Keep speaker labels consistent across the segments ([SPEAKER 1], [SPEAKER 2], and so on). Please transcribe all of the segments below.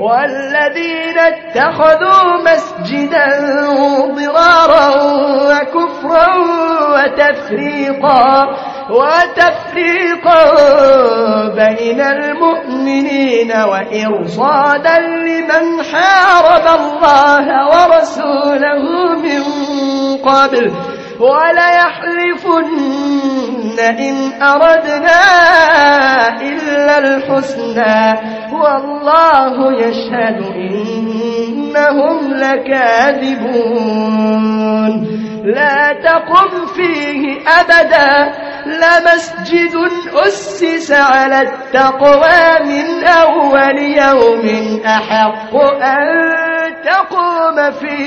[SPEAKER 1] والذين اتخذوا مسجدا ضرارا وكفرا وتفريقا بين المؤمنين وإرصادا لمن حارب الله ورسوله من قبل وليحلفن إن أردنا إلا الحسنى والله يشهد إنهم لكاذبون لا تقم فيه أبدا لمسجد أسس على التقوى من أول يوم أحق أن تقوم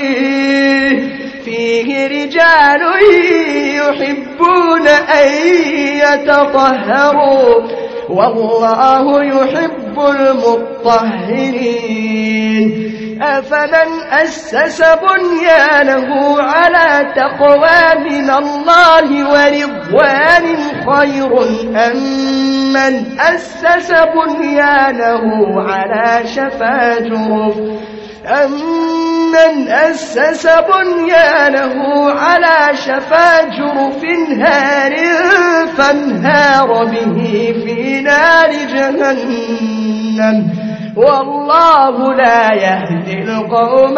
[SPEAKER 1] فيه رجال يحبون أن يتطهروا والله يحب المطهرين أفمن أسس بنيانه على تقوى من الله ورضوان خير أم من أسس بنيانه على شفا جرف هار فانهار به في نار جهنم والله لا يهدي القوم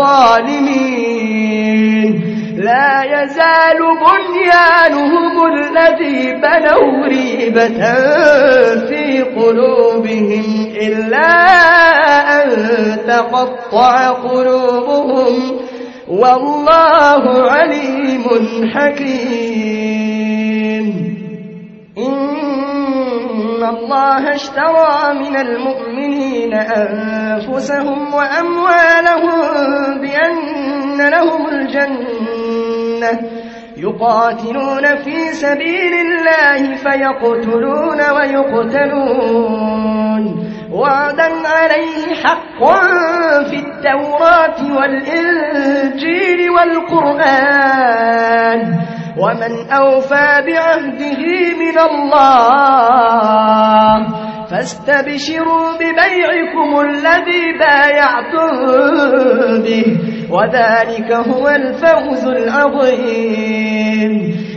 [SPEAKER 1] الظالمين لا يزال بنيانهم الذي بنوا ريبة في قلوبهم إلا أن تقطع قلوبهم والله عليم حكيم إن الله اشترى من المؤمنين أنفسهم وأموالهم بأن لهم الجنة يقاتلون في سبيل الله فيقتلون ويقتلون وعدا عليه حقا في التوراة والإنجيل والقرآن ومن أوفى بعهده من الله فاستبشروا ببيعكم الذي بايعتم به وذلك هو الفوز العظيم